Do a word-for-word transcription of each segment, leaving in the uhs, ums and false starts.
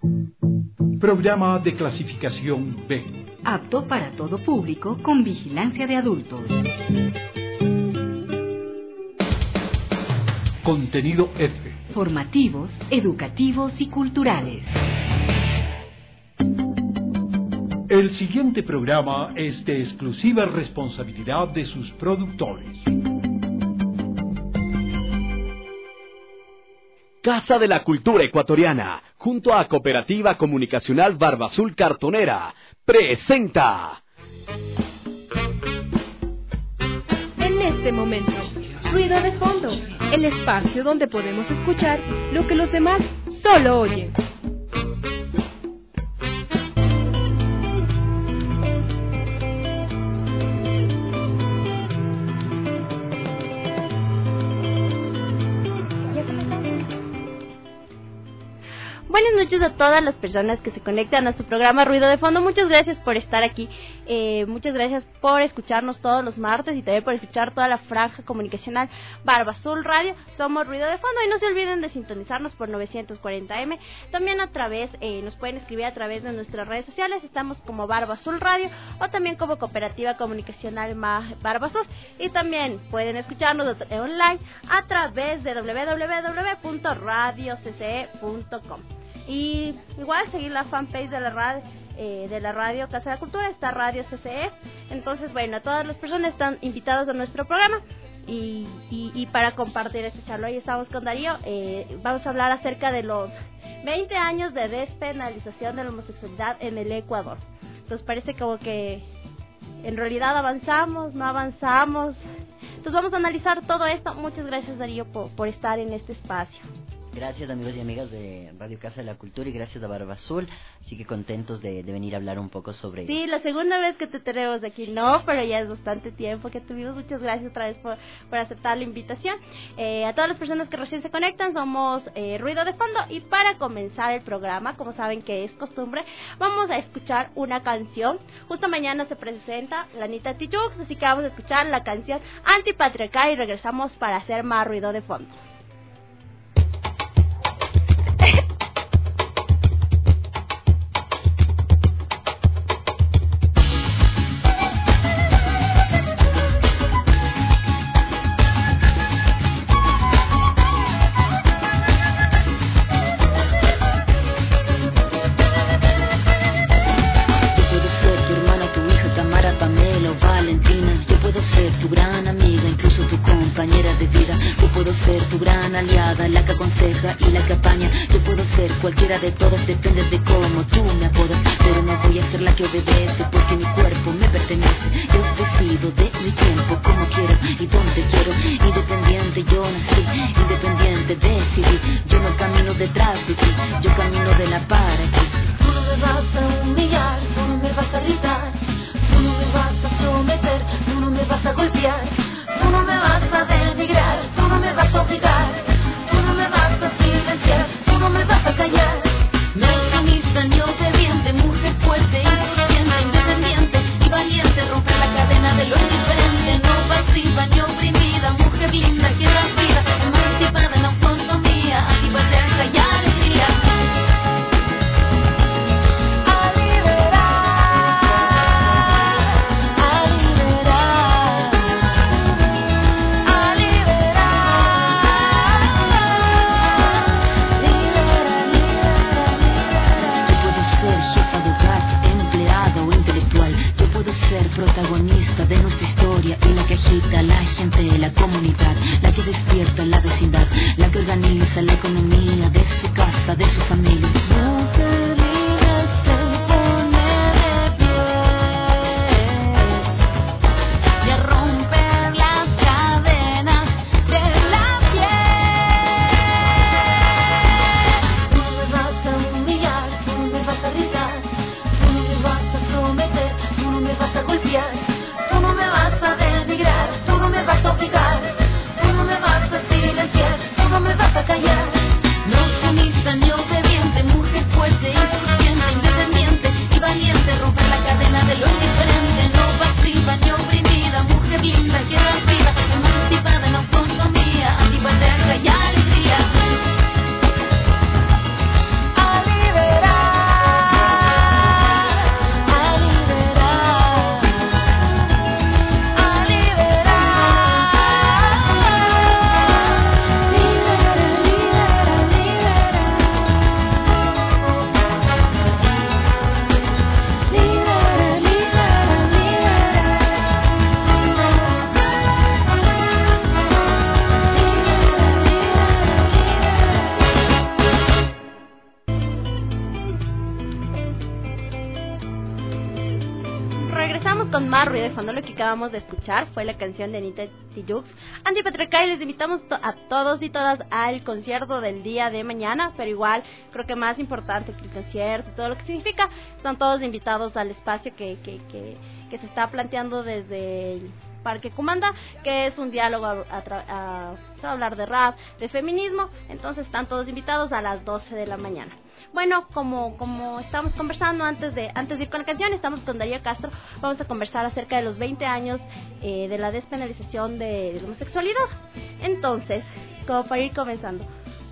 Programa de clasificación B. Apto para todo público con vigilancia de adultos. Contenido F. Formativos, educativos y culturales. El siguiente programa es de exclusiva responsabilidad de sus productores. Casa de la Cultura Ecuatoriana, junto a Cooperativa Comunicacional Barbazul Cartonera, presenta. En este momento, ruido de fondo, el espacio donde podemos escuchar lo que los demás solo oyen. Buenas noches a todas las personas que se conectan a su programa Ruido de Fondo. Muchas gracias por estar aquí, eh, muchas gracias por escucharnos todos los martes y también por escuchar toda la franja comunicacional Barbazul Radio. Somos Ruido de Fondo y no se olviden de sintonizarnos por novecientos cuarenta eme. También a través, eh, nos pueden escribir a través de nuestras redes sociales, estamos como Barbazul Radio o también como Cooperativa Comunicacional Barbazul. Y también pueden escucharnos online a través de doble u doble u doble u punto radio c c e punto com. Y igual seguir la fanpage de la radio, eh, de la radio Casa de la Cultura, está Radio C C E. Entonces, bueno, todas las personas están invitadas a nuestro programa y, y, y para compartir este charla. Hoy estamos con Darío, eh, vamos a hablar acerca de los veinte años de despenalización de la homosexualidad en el Ecuador. Entonces parece como que en realidad avanzamos, no avanzamos. Entonces vamos a analizar todo esto. Muchas gracias, Darío, por, por estar en este espacio. Gracias, amigos y amigas de Radio Casa de la Cultura, y gracias a Barbazul. Así que contentos de, de venir a hablar un poco sobre... Sí, la segunda vez que te tenemos aquí, no, pero ya es bastante tiempo que tuvimos. Muchas gracias otra vez por, por aceptar la invitación. Eh, a todas las personas que recién se conectan, somos eh, Ruido de Fondo, y para comenzar el programa, como saben que es costumbre, vamos a escuchar una canción. Justo mañana se presenta la Anita Tijoux, así que vamos a escuchar la canción Antipatriarcal y regresamos para hacer más Ruido de Fondo. La que aconseja y la que apaña. Yo puedo ser cualquiera de todas, depende de cómo tú me apodas. Pero no voy a ser la que obedece, porque mi cuerpo me pertenece. Yo decido de mi tiempo, como quiero y donde quiero. Independiente yo nací, independiente decidí. Yo no camino detrás de ti, yo camino de la para ti. Tú no me vas a humillar, tú no me vas a gritar, tú no me vas a someter, tú no me vas a golpear, tú no me vas a denigrar, tú no me vas a obligar. Tú no me vas a callar. No es sumisa ni obediente, mujer fuerte, inconsciente, independiente y valiente. Romper la cadena de lo indiferente, no pasiva ni oprimida, mujer linda que da vida, emancipada en autonomía, antipatriarca y alegría. A liberar, a liberar, a liberar. Protagonista de nuestra historia y la que agita a la gente, la comunidad, la que despierta la vecindad, la que organiza la economía de su casa, de su familia. Mujer libre se pone de pie y a romper las cadenas de la piel. Tú no me vas a humillar, tú no me vas a gritar, tú no me vas a someter, tú no me vas a golpear, tú no me vas a denigrar, tú no me vas a obligar, tú no me vas a silenciar, tú no me vas a callar. No sumisa ni obediente, mujer fuerte y regresamos con más ruido de fondo. Lo que acabamos de escuchar fue la canción de Anita Tijoux, Antipatriarcal, y les invitamos to- a todos y todas al concierto del día de mañana, pero igual creo que más importante que el concierto, todo lo que significa, están todos invitados al espacio que, que, que, que se está planteando desde el Parque Cumanda, que es un diálogo a, a, a, a hablar de rap, de feminismo. Entonces están todos invitados a las doce de la mañana. Bueno, como como estamos conversando antes de antes de ir con la canción, estamos con Darío Castro. Vamos a conversar acerca de los veinte años eh, de la despenalización de la homosexualidad. Entonces, como para ir comenzando,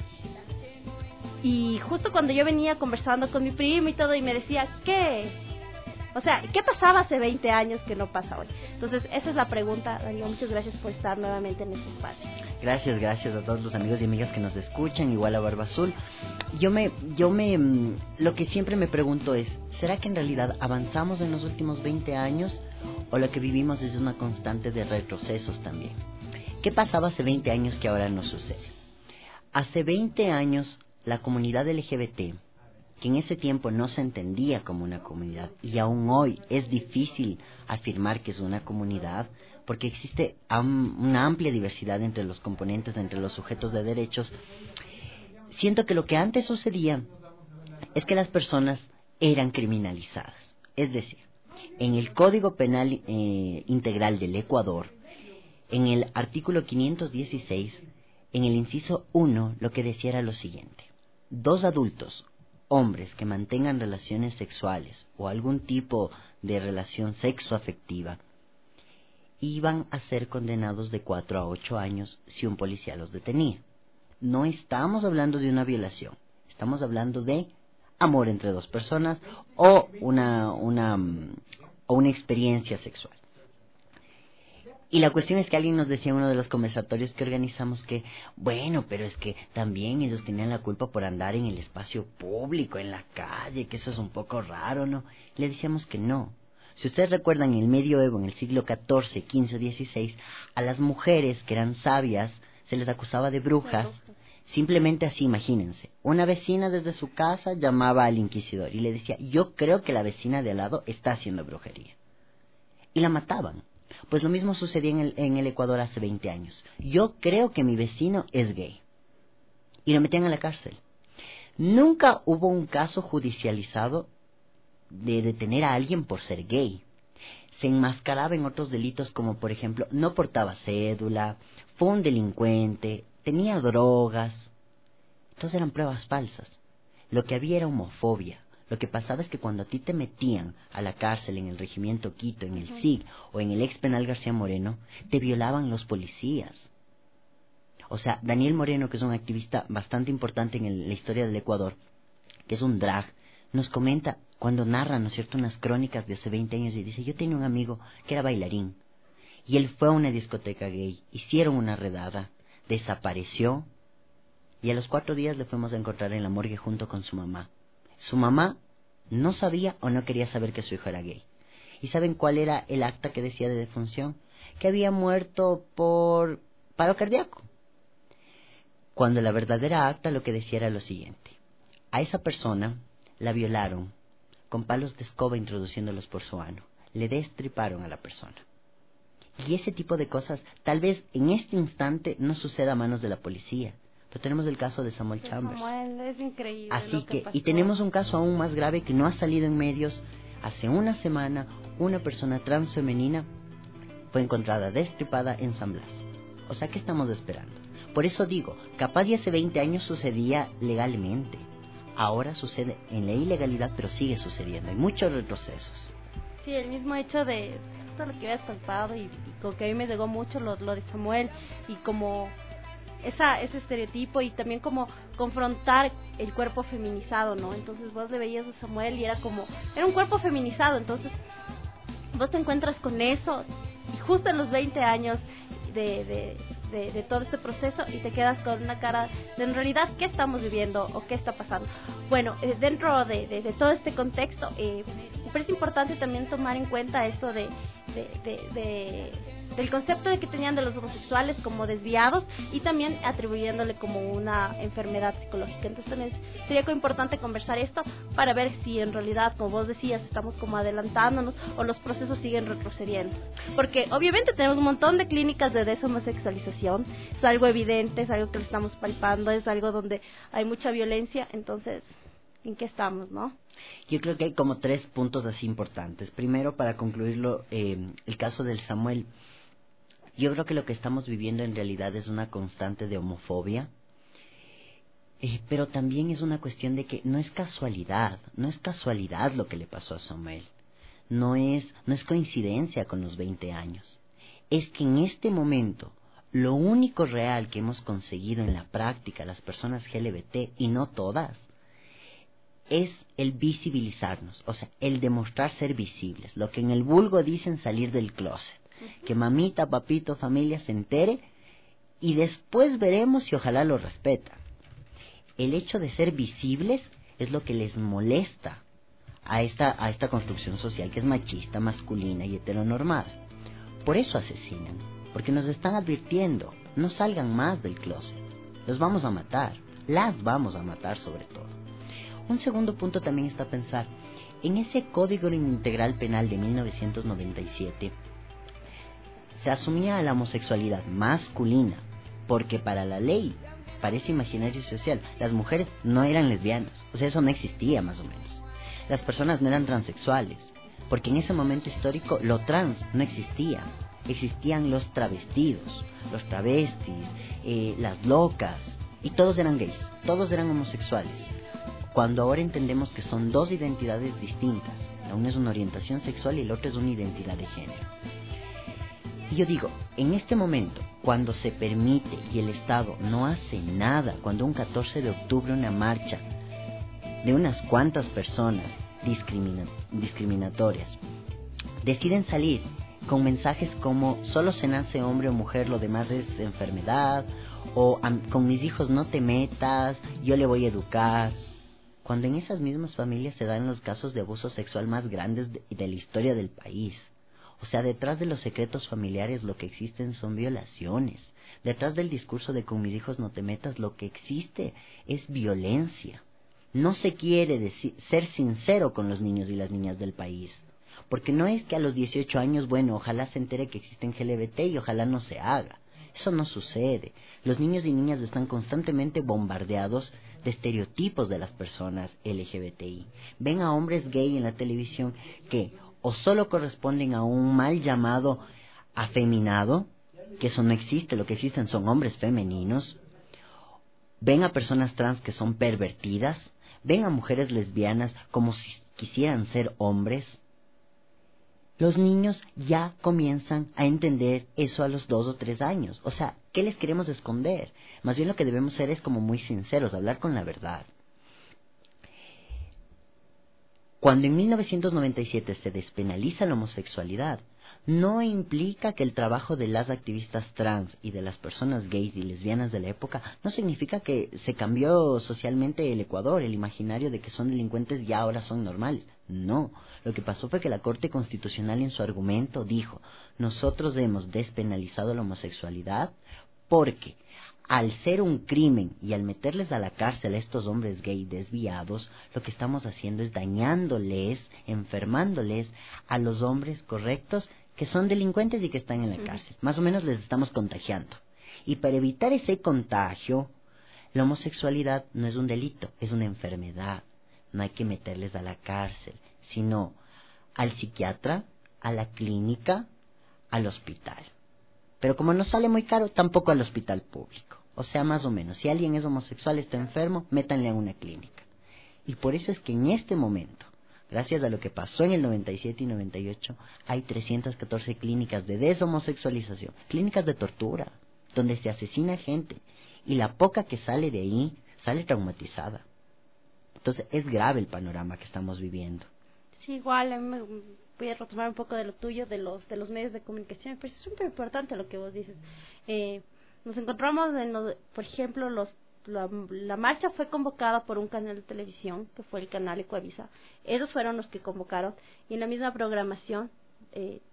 y justo cuando yo venía conversando con mi primo y todo, y me decía, ¿qué? O sea, ¿qué pasaba hace veinte años que no pasa hoy? Entonces, esa es la pregunta, Darío. Muchas gracias por estar nuevamente en este espacio. Gracias, gracias a todos los amigos y amigas que nos escuchan, igual a Barba Azul. Yo me, yo me, lo que siempre me pregunto es, ¿será que en realidad avanzamos en los últimos veinte años o lo que vivimos es una constante de retrocesos también? ¿Qué pasaba hace veinte años que ahora no sucede? Hace veinte años la comunidad L G B T, que en ese tiempo no se entendía como una comunidad, y aún hoy es difícil afirmar que es una comunidad, porque existe am- una amplia diversidad entre los componentes, entre los sujetos de derechos. Siento que lo que antes sucedía es que las personas eran criminalizadas. Es decir, en el Código Penal eh, Integral del Ecuador, en el artículo quinientos dieciséis, en el inciso uno, lo que decía era lo siguiente: dos adultos, hombres que mantengan relaciones sexuales o algún tipo de relación sexoafectiva iban a ser condenados de cuatro a ocho años si un policía los detenía. No estamos hablando de una violación, estamos hablando de amor entre dos personas o una, una, o una experiencia sexual. Y la cuestión es que alguien nos decía en uno de los conversatorios que organizamos que, bueno, pero es que también ellos tenían la culpa por andar en el espacio público, en la calle, que eso es un poco raro, ¿no? Le decíamos que no. Si ustedes recuerdan, en el medioevo, en el siglo catorce, quince, dieciséis, a las mujeres que eran sabias se les acusaba de brujas, simplemente así, imagínense. Una vecina desde su casa llamaba al inquisidor y le decía, yo creo que la vecina de al lado está haciendo brujería. Y la mataban. Pues lo mismo sucedía en el, en el Ecuador hace veinte años. Yo creo que mi vecino es gay. Y lo metían a la cárcel. Nunca hubo un caso judicializado de detener a alguien por ser gay. Se enmascaraba en otros delitos como, por ejemplo, no portaba cédula, fue un delincuente, tenía drogas. Entonces eran pruebas falsas. Lo que había era homofobia. Lo que pasaba es que cuando a ti te metían a la cárcel en el Regimiento Quito, en el S I G o en el ex penal García Moreno, te violaban los policías. O sea, Daniel Moreno, que es un activista bastante importante en el, la historia del Ecuador, que es un drag, nos comenta cuando narra, ¿no es cierto?, unas crónicas de hace veinte años, y dice, yo tenía un amigo que era bailarín, y él fue a una discoteca gay, hicieron una redada, desapareció, y a los cuatro días le fuimos a encontrar en la morgue junto con su mamá. Su mamá no sabía o no quería saber que su hijo era gay. ¿Y saben cuál era el acta que decía de defunción? Que había muerto por paro cardíaco. Cuando la verdadera acta lo que decía era lo siguiente: a esa persona la violaron con palos de escoba introduciéndolos por su ano. Le destriparon a la persona. Y ese tipo de cosas tal vez en este instante no suceda a manos de la policía. Pero tenemos el caso de Samuel Chambers. Samuel, es increíble. Así que, y tenemos un caso aún más grave que no ha salido en medios. Hace una semana, una persona transfemenina fue encontrada destripada en San Blas. O sea, ¿qué estamos esperando? Por eso digo, capaz de hace veinte años sucedía legalmente. Ahora sucede en la ilegalidad, pero sigue sucediendo. Hay muchos retrocesos. Sí, el mismo hecho de todo lo que había estampado y, y con que a mí me llegó mucho lo, lo de Samuel y como esa ese estereotipo y también como confrontar el cuerpo feminizado, ¿no? Entonces vos le veías a Samuel y era como, era un cuerpo feminizado, entonces vos te encuentras con eso y justo en los veinte años de, de, de, de todo este proceso y te quedas con una cara de en realidad qué estamos viviendo o qué está pasando. Bueno, eh, dentro de, de, de todo este contexto, eh, me parece importante también tomar en cuenta esto de, de, de, de del concepto de que tenían de los homosexuales como desviados y también atribuyéndole como una enfermedad psicológica. Entonces también sería como importante conversar esto para ver si en realidad, como vos decías, estamos como adelantándonos o los procesos siguen retrocediendo. Porque obviamente tenemos un montón de clínicas de deshomosexualización, es algo evidente, es algo que lo estamos palpando, es algo donde hay mucha violencia, entonces, ¿en qué estamos, no? Yo creo que hay como tres puntos así importantes. Primero, para concluirlo, eh, el caso del Samuel. Yo creo que lo que estamos viviendo en realidad es una constante de homofobia, eh, pero también es una cuestión de que no es casualidad, no es casualidad lo que le pasó a Samuel, no es, no es coincidencia con los veinte años, es que en este momento lo único real que hemos conseguido en la práctica las personas L G B T, y no todas, es el visibilizarnos, o sea, el demostrar ser visibles, lo que en el vulgo dicen salir del closet, que mamita, papito, familia se entere y después veremos si ojalá lo respetan. El hecho de ser visibles es lo que les molesta a esta, a esta construcción social que es machista, masculina y heteronormada. Por eso asesinan, porque nos están advirtiendo, no salgan más del closet, los vamos a matar, las vamos a matar sobre todo. Un segundo punto también está a pensar, en ese Código Integral Penal de mil novecientos noventa y siete, se asumía a la homosexualidad masculina, porque para la ley, para ese imaginario social, las mujeres no eran lesbianas, o sea, eso no existía más o menos. Las personas no eran transexuales, porque en ese momento histórico lo trans no existía, existían los travestidos, los travestis, eh, las locas, y todos eran gays, todos eran homosexuales. Cuando ahora entendemos que son dos identidades distintas, la una es una orientación sexual y la otra es una identidad de género. Y yo digo, en este momento, cuando se permite y el Estado no hace nada, cuando un catorce de octubre una marcha de unas cuantas personas discrimina- discriminatorias deciden salir con mensajes como solo se nace hombre o mujer, lo demás es enfermedad, o con mis hijos no te metas, yo le voy a educar, cuando en esas mismas familias se dan los casos de abuso sexual más grandes de, de la historia del país. O sea, detrás de los secretos familiares lo que existen son violaciones. Detrás del discurso de con mis hijos no te metas, lo que existe es violencia. No se quiere decir, ser sincero con los niños y las niñas del país. Porque no es que a los dieciocho años, bueno, ojalá se entere que existen L G B T y ojalá no se haga. Eso no sucede. Los niños y niñas están constantemente bombardeados de estereotipos de las personas L G B T I. Ven a hombres gay en la televisión que o solo corresponden a un mal llamado afeminado, que eso no existe, lo que existen son hombres femeninos. Ven a personas trans que son pervertidas. Ven a mujeres lesbianas como si quisieran ser hombres. Los niños ya comienzan a entender eso a los dos o tres años. O sea, ¿qué les queremos esconder? Más bien lo que debemos ser es como muy sinceros, hablar con la verdad. Cuando en mil novecientos noventa y siete se despenaliza la homosexualidad, no implica que el trabajo de las activistas trans y de las personas gays y lesbianas de la época no significa que se cambió socialmente el Ecuador, el imaginario de que son delincuentes ya ahora son normales. No, lo que pasó fue que la Corte Constitucional en su argumento dijo, nosotros hemos despenalizado la homosexualidad porque al ser un crimen y al meterles a la cárcel a estos hombres gay desviados, lo que estamos haciendo es dañándoles, enfermándoles a los hombres correctos que son delincuentes y que están en la cárcel. Más o menos les estamos contagiando. Y para evitar ese contagio, la homosexualidad no es un delito, es una enfermedad. No hay que meterles a la cárcel, sino al psiquiatra, a la clínica, al hospital. Pero como no sale muy caro, tampoco al hospital público. O sea, más o menos, si alguien es homosexual, está enfermo, métanle a una clínica. Y por eso es que en este momento, gracias a lo que pasó en el noventa y siete y noventa y ocho, hay trescientas catorce clínicas de deshomosexualización, clínicas de tortura, donde se asesina gente, y la poca que sale de ahí, sale traumatizada. Entonces, es grave el panorama que estamos viviendo. Sí, igual, a mí me, voy a retomar un poco de lo tuyo, de los de los medios de comunicación, pero es súper importante lo que vos dices. Eh, nos encontramos, en lo, por ejemplo, los la, la marcha fue convocada por un canal de televisión, que fue el canal Ecuavisa. Ellos fueron los que convocaron, y en la misma programación, eh,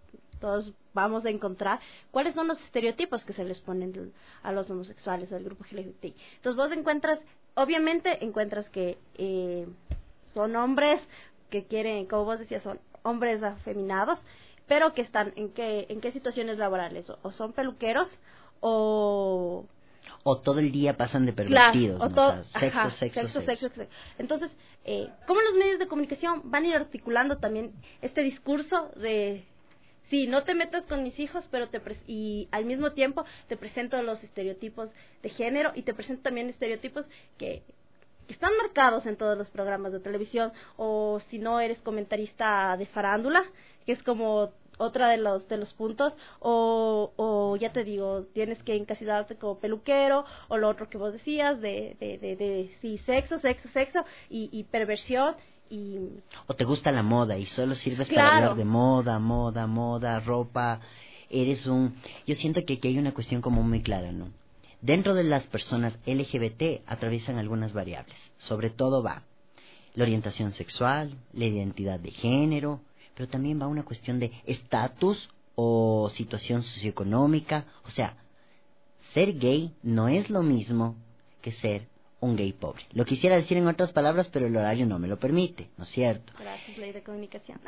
todos vamos a encontrar cuáles son los estereotipos que se les ponen a los homosexuales, al grupo L G B T I. Entonces vos encuentras, obviamente encuentras que eh, son hombres que quieren, como vos decías, son hombres afeminados, pero que están en qué, en qué situaciones laborales, o, o son peluqueros, o... O todo el día pasan de pervertidos, claro, o ¿no? todo, O sea, sexo, ajá, sexo, sexo, sexo, sexo, sexo. Entonces, eh, ¿cómo los medios de comunicación van a ir articulando también este discurso de... Sí, no te metas con mis hijos, pero te pre- y al mismo tiempo te presento los estereotipos de género y te presento también estereotipos que, que están marcados en todos los programas de televisión, o si no eres comentarista de farándula, que es como otra de los de los puntos, o, o ya te digo, tienes que encasillarte como peluquero, o lo otro que vos decías de de de, de sí, sexo, sexo, sexo y, y perversión. Y... O te gusta la moda y solo sirves claro. para hablar de moda, moda, moda, ropa. Eres un... Yo siento que aquí hay una cuestión como muy clara, ¿no? Dentro de las personas L G B T atraviesan algunas variables. Sobre todo va la orientación sexual, la identidad de género, pero también va una cuestión de estatus o situación socioeconómica. O sea, ser gay no es lo mismo que ser un gay pobre. Lo quisiera decir en otras palabras, pero el horario no me lo permite, ¿no es cierto? Gracias, ley de comunicación.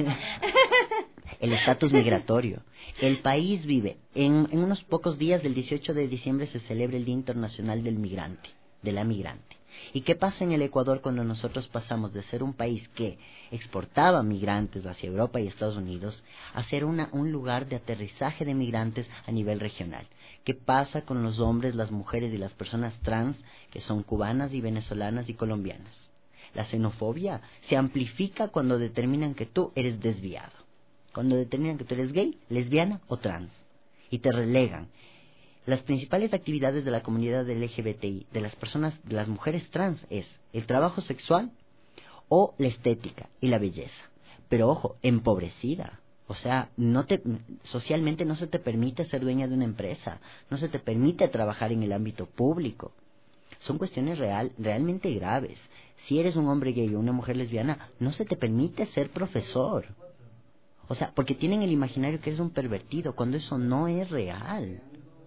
El estatus migratorio. El país vive, en, en unos pocos días del dieciocho de diciembre se celebra el Día Internacional del Migrante, de la Migrante. ¿Y qué pasa en el Ecuador cuando nosotros pasamos de ser un país que exportaba migrantes hacia Europa y Estados Unidos a ser una, un lugar de aterrizaje de migrantes a nivel regional? ¿Qué pasa con los hombres, las mujeres y las personas trans que son cubanas y venezolanas y colombianas? La xenofobia se amplifica cuando determinan que tú eres desviado, cuando determinan que tú eres gay, lesbiana o trans, y te relegan. Las principales actividades de la comunidad L G B T I, de las personas, de las mujeres trans, es el trabajo sexual o la estética y la belleza. Pero ojo, empobrecida. O sea, no te, socialmente no se te permite ser dueña de una empresa, no se te permite trabajar en el ámbito público. Son cuestiones real, realmente graves. Si eres un hombre gay o una mujer lesbiana, no se te permite ser profesor. O sea, porque tienen el imaginario que eres un pervertido, cuando eso no es real.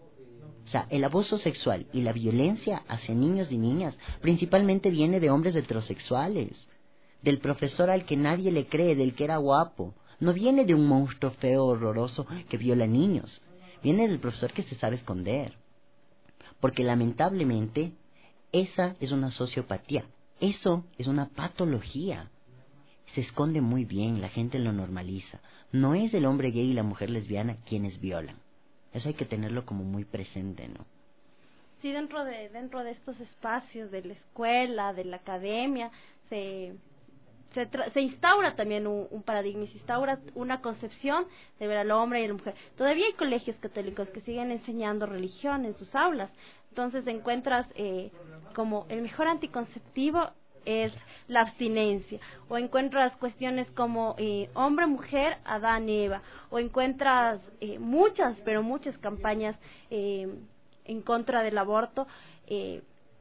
O sea, el abuso sexual y la violencia hacia niños y niñas principalmente viene de hombres heterosexuales, del profesor al que nadie le cree, del que era guapo. No viene de un monstruo feo, horroroso, que viola niños. Viene del profesor que se sabe esconder. Porque lamentablemente, esa es una sociopatía. Eso es una patología. Se esconde muy bien, la gente lo normaliza. No es el hombre gay y la mujer lesbiana quienes violan. Eso hay que tenerlo como muy presente, ¿no? Sí, dentro de dentro de estos espacios de la escuela, de la academia, se... Se, tra- se instaura también un, un paradigma, se instaura una concepción de ver al hombre y a la mujer. Todavía hay colegios católicos que siguen enseñando religión en sus aulas. Entonces encuentras eh, como el mejor anticonceptivo es la abstinencia. O encuentras cuestiones como eh, hombre, mujer, Adán, Eva. O encuentras eh, muchas, pero muchas campañas eh, en contra del aborto. Eh,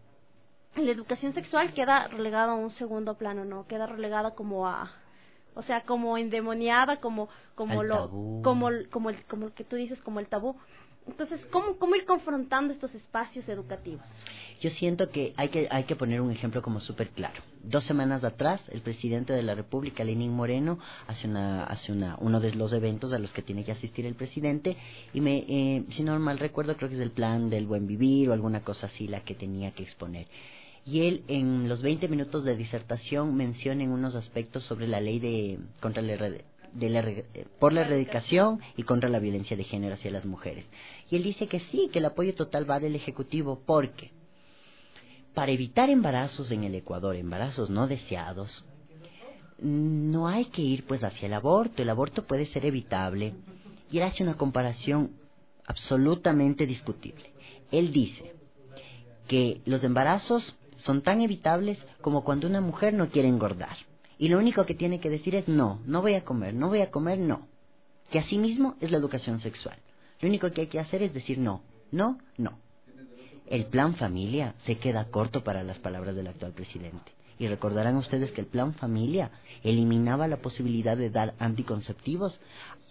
La educación sexual queda relegada a un segundo plano, ¿no? Queda relegada como a, o sea, como endemoniada, como como Al lo tabú. como el, como el como el que tú dices, como el tabú. Entonces, ¿cómo cómo ir confrontando estos espacios educativos? Yo siento que hay que hay que poner un ejemplo como súper claro. Dos semanas atrás, el presidente de la República, Lenín Moreno, hace una hace una uno de los eventos a los que tiene que asistir el presidente y me eh, si no mal recuerdo creo que es el plan del buen vivir o alguna cosa así la que tenía que exponer. Y él en los veinte minutos de disertación menciona en unos aspectos sobre la ley de contra la, de la por la erradicación y contra la violencia de género hacia las mujeres. Y él dice que sí, que el apoyo total va del Ejecutivo porque para evitar embarazos en el Ecuador, embarazos no deseados, no hay que ir pues hacia el aborto, el aborto puede ser evitable. Y él hace una comparación absolutamente discutible. Él dice que los embarazos son tan evitables como cuando una mujer no quiere engordar. Y lo único que tiene que decir es no, no voy a comer, no voy a comer, no. Que asimismo es la educación sexual. Lo único que hay que hacer es decir no, no, no. El plan familia se queda corto para las palabras del actual presidente. Y recordarán ustedes que el plan familia eliminaba la posibilidad de dar anticonceptivos a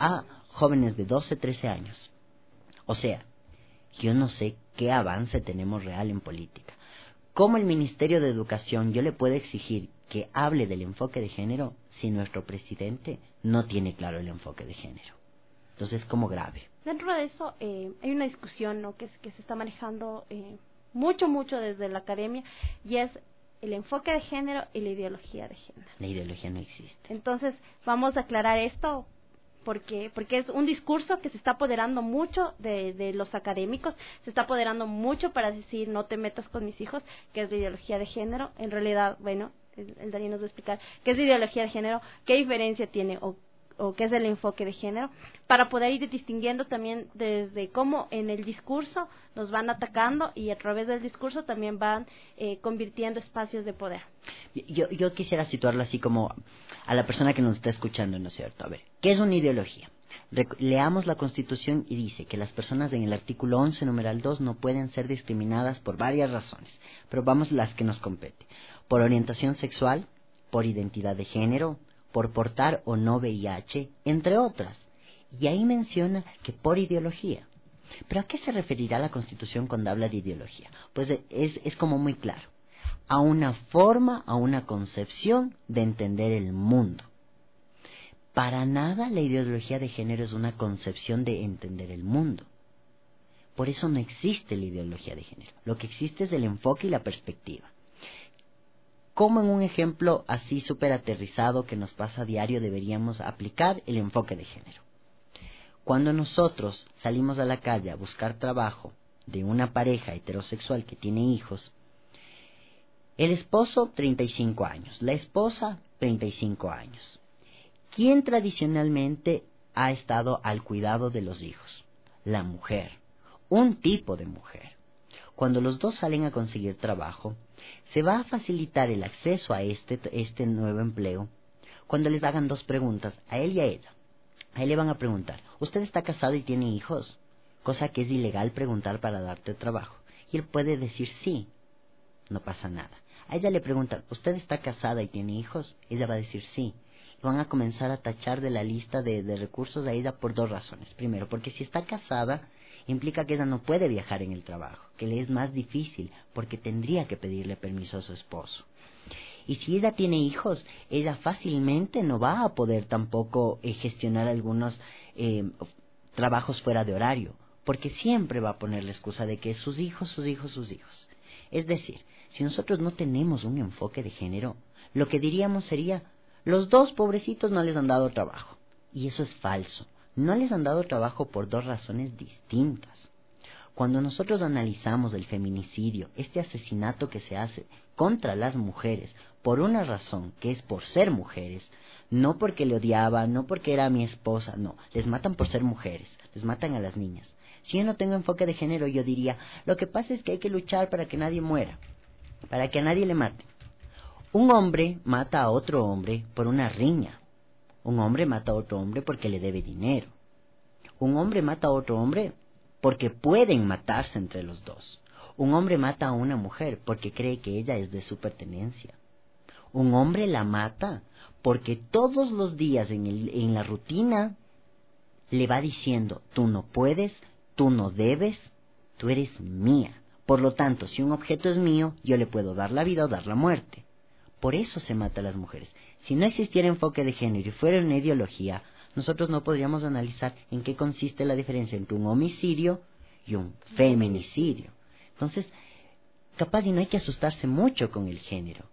jóvenes de doce, trece años. O sea, yo no sé qué avance tenemos real en política. ¿Cómo el Ministerio de Educación yo le puedo exigir que hable del enfoque de género si nuestro presidente no tiene claro el enfoque de género? Entonces es como grave. Dentro de eso eh, hay una discusión, ¿no?, que, que se está manejando eh, mucho, mucho desde la academia, y es el enfoque de género y la ideología de género. La ideología no existe. Entonces vamos a aclarar esto porque porque es un discurso que se está apoderando mucho de, de los académicos, se está apoderando mucho para decir no te metas con mis hijos, que es la ideología de género. En realidad, bueno, el, el Daniel nos va a explicar qué es la ideología de género, qué diferencia tiene o o qué es el enfoque de género, para poder ir distinguiendo también desde cómo en el discurso nos van atacando y a través del discurso también van eh, convirtiendo espacios de poder. Yo, yo quisiera situarlo así como a la persona que nos está escuchando, ¿no es cierto? A ver, ¿qué es una ideología? Rec- leamos la Constitución y dice que las personas en el artículo once, numeral dos, no pueden ser discriminadas por varias razones, pero vamos las que nos compete: por orientación sexual, por identidad de género, por portar o no V I H, entre otras. Y ahí menciona que por ideología. ¿Pero a qué se referirá la Constitución cuando habla de ideología? Pues es, es como muy claro: a una forma, a una concepción de entender el mundo. Para nada la ideología de género es una concepción de entender el mundo. Por eso no existe la ideología de género. Lo que existe es el enfoque y la perspectiva. ¿Cómo en un ejemplo así súper aterrizado que nos pasa a diario deberíamos aplicar el enfoque de género? Cuando nosotros salimos a la calle a buscar trabajo de una pareja heterosexual que tiene hijos, el esposo treinta y cinco años, la esposa treinta y cinco años. ¿Quién tradicionalmente ha estado al cuidado de los hijos? La mujer, un tipo de mujer. Cuando los dos salen a conseguir trabajo, se va a facilitar el acceso a este, este nuevo empleo cuando les hagan dos preguntas, a él y a ella. A él le van a preguntar: ¿usted está casado y tiene hijos? Cosa que es ilegal preguntar para darte trabajo. Y él puede decir sí, no pasa nada. A ella le preguntan: ¿usted está casada y tiene hijos? Ella va a decir sí. Y van a comenzar a tachar de la lista de, de recursos a ella por dos razones. Primero, porque si está casada, implica que ella no puede viajar en el trabajo, que le es más difícil porque tendría que pedirle permiso a su esposo. Y si ella tiene hijos, ella fácilmente no va a poder tampoco eh, gestionar algunos eh, trabajos fuera de horario, porque siempre va a poner la excusa de que sus hijos, sus hijos, sus hijos. Es decir, si nosotros no tenemos un enfoque de género, lo que diríamos sería: los dos pobrecitos no les han dado trabajo. Y eso es falso. No les han dado trabajo por dos razones distintas. Cuando nosotros analizamos el feminicidio, este asesinato que se hace contra las mujeres por una razón, que es por ser mujeres, no porque le odiaba, no porque era mi esposa, no, les matan por ser mujeres, les matan a las niñas. Si yo no tengo enfoque de género, yo diría: lo que pasa es que hay que luchar para que nadie muera, para que a nadie le mate. Un hombre mata a otro hombre por una riña. Un hombre mata a otro hombre porque le debe dinero. Un hombre mata a otro hombre porque pueden matarse entre los dos. Un hombre mata a una mujer porque cree que ella es de su pertenencia. Un hombre la mata porque todos los días en, el, en la rutina le va diciendo: tú no puedes, tú no debes, tú eres mía. Por lo tanto, si un objeto es mío, yo le puedo dar la vida o dar la muerte. Por eso se mata a las mujeres. Si no existiera enfoque de género y fuera una ideología, nosotros no podríamos analizar en qué consiste la diferencia entre un homicidio y un feminicidio. Entonces, capaz y no hay que asustarse mucho con el género.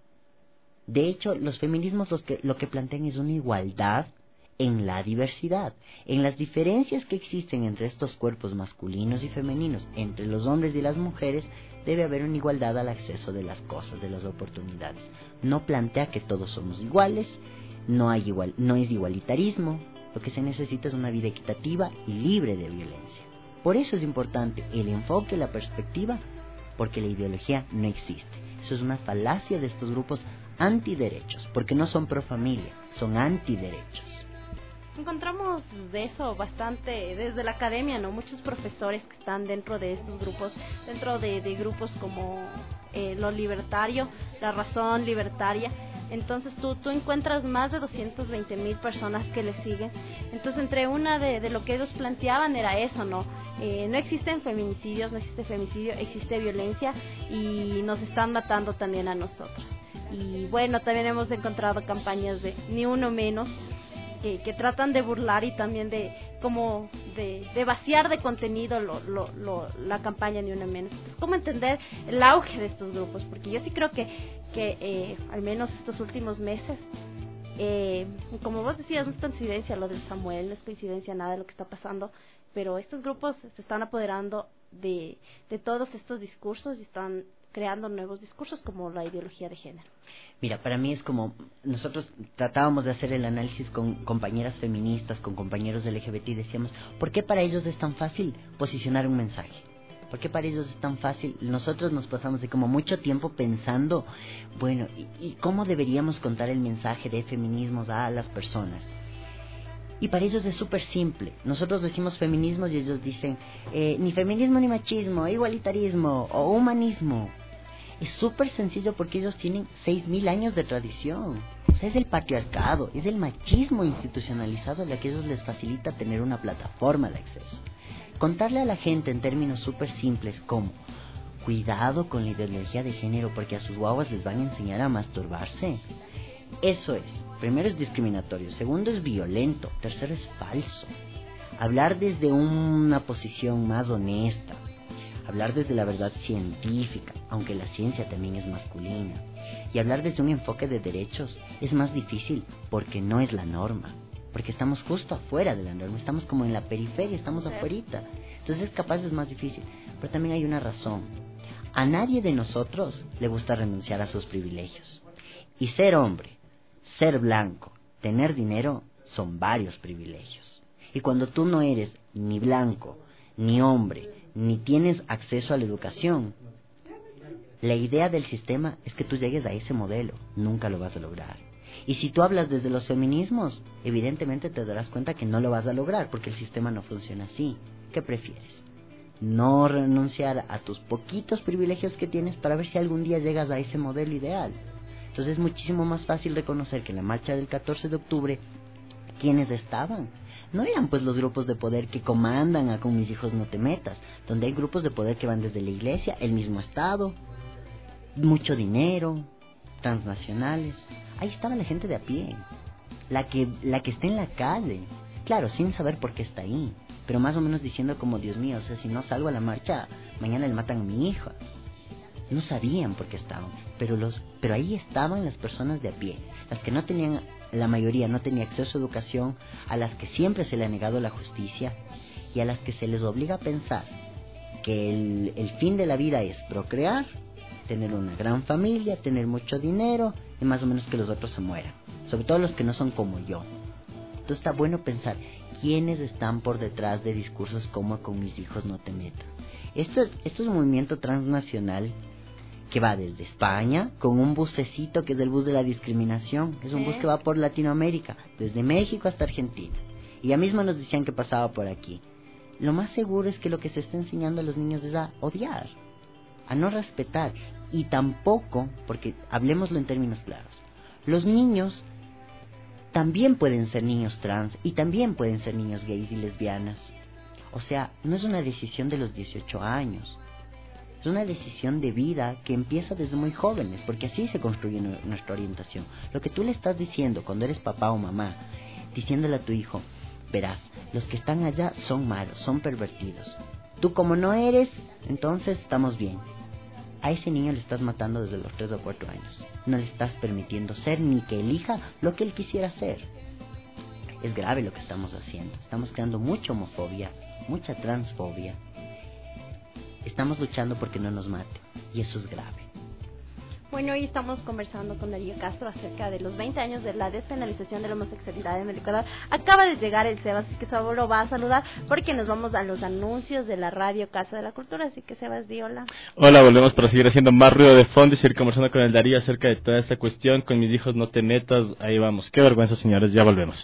De hecho, los feminismos los que, lo que plantean es una igualdad en la diversidad, en las diferencias que existen entre estos cuerpos masculinos y femeninos, entre los hombres y las mujeres. Debe haber una igualdad al acceso de las cosas, de las oportunidades. No plantea que todos somos iguales, no hay igual, no es igualitarismo. Lo que se necesita es una vida equitativa y libre de violencia. Por eso es importante el enfoque, la perspectiva, porque la ideología no existe. Eso es una falacia de estos grupos antiderechos, porque no son pro familia, son antiderechos. Encontramos de eso bastante desde la academia, ¿no? Muchos profesores que están dentro de estos grupos, dentro de, de grupos como eh, lo libertario, la razón libertaria, Entonces tú, tú encuentras más de doscientas veinte mil personas que le siguen. Entonces entre una de, de lo que ellos planteaban era eso, ¿no? Eh, no existen feminicidios, no existe femicidio, existe violencia y nos están matando también a nosotros. Y bueno, también hemos encontrado campañas de Ni Uno Menos, que, que tratan de burlar y también de como de, de vaciar de contenido lo, lo, lo, la campaña Ni Uno Menos. Entonces, ¿cómo entender el auge de estos grupos? Porque yo sí creo que, que eh, al menos estos últimos meses, eh, como vos decías, no es coincidencia lo del Samuel, no es coincidencia nada de lo que está pasando, pero estos grupos se están apoderando de, de todos estos discursos y están creando nuevos discursos como la ideología de género. Mira, para mí es como, nosotros tratábamos de hacer el análisis con compañeras feministas, con compañeros del L G B T y decíamos, ¿por qué para ellos es tan fácil posicionar un mensaje? ¿Por qué para ellos es tan fácil? Nosotros nos pasamos de como mucho tiempo pensando, bueno, ¿y, y cómo deberíamos contar el mensaje de feminismos a las personas? Y para ellos es súper simple. Nosotros decimos feminismo y ellos dicen eh, ni feminismo ni machismo, igualitarismo o humanismo. Es súper sencillo porque ellos tienen seis mil años de tradición. O sea, es el patriarcado, es el machismo institucionalizado el que a ellos les facilita tener una plataforma de acceso. Contarle a la gente en términos súper simples como cuidado con la ideología de género porque a sus guaguas les van a enseñar a masturbarse. Eso es, primero es discriminatorio, segundo es violento, tercero es falso. Hablar desde una posición más honesta, hablar desde la verdad científica, aunque la ciencia también es masculina, y hablar desde un enfoque de derechos es más difícil porque no es la norma, porque estamos justo afuera de la norma, estamos como en la periferia, estamos afuerita, entonces es capaz es más difícil, pero también hay una razón, a nadie de nosotros le gusta renunciar a sus privilegios, y ser hombre, ser blanco, tener dinero, son varios privilegios. Y cuando tú no eres ni blanco, ni hombre, ni tienes acceso a la educación, la idea del sistema es que tú llegues a ese modelo. Nunca lo vas a lograr. Y si tú hablas desde los feminismos, evidentemente te darás cuenta que no lo vas a lograr, porque el sistema no funciona así. ¿Qué prefieres? No renunciar a tus poquitos privilegios que tienes para ver si algún día llegas a ese modelo ideal. Entonces es muchísimo más fácil reconocer que en la marcha del catorce de octubre, ¿quiénes estaban? No eran pues los grupos de poder que comandan a Con Mis Hijos No Te Metas, donde hay grupos de poder que van desde la iglesia, el mismo Estado, mucho dinero, transnacionales. Ahí estaba la gente de a pie, la que, la que está en la calle, claro, sin saber por qué está ahí, pero más o menos diciendo como, Dios mío, o sea, si no salgo a la marcha, mañana le matan a mi hija. No sabían por qué estaban, pero los, pero ahí estaban las personas de a pie, las que no tenían, la mayoría no tenía acceso a educación, a las que siempre se le ha negado la justicia y a las que se les obliga a pensar que el, el fin de la vida es procrear, tener una gran familia, tener mucho dinero y más o menos que los otros se mueran, sobre todo los que no son como yo. Entonces está bueno pensar quiénes están por detrás de discursos como Con Mis Hijos No Te Metas. Esto, esto es un movimiento transnacional que va desde España, con un bucecito que es el bus de la discriminación, es un bus que va por Latinoamérica, desde México hasta Argentina, y ya mismo nos decían que pasaba por aquí. Lo más seguro es que lo que se está enseñando a los niños es a odiar, a no respetar, y tampoco, porque hablemoslo en términos claros, los niños también pueden ser niños trans, y también pueden ser niños gays y lesbianas, o sea, no es una decisión de los dieciocho años, es una decisión de vida que empieza desde muy jóvenes, porque así se construye nuestra orientación. Lo que tú le estás diciendo cuando eres papá o mamá, diciéndole a tu hijo, verás, los que están allá son malos, son pervertidos. Tú como no eres, entonces estamos bien. A ese niño le estás matando desde los tres o cuatro años. No le estás permitiendo ser ni que elija lo que él quisiera ser. Es grave lo que estamos haciendo. Estamos creando mucha homofobia, mucha transfobia. Estamos luchando porque no nos mate, y eso es grave. Bueno, hoy estamos conversando con Darío Castro acerca de los veinte años de la despenalización de la homosexualidad en el Ecuador. Acaba de llegar el Sebas, así que Sebas lo va a saludar porque nos vamos a los anuncios de la radio Casa de la Cultura, así que Sebas, di hola. Hola, volvemos para seguir haciendo más ruido de fondo y seguir conversando con el Darío acerca de toda esta cuestión. Con Mis Hijos No Te Metas, ahí vamos. Qué vergüenza, señores, ya volvemos.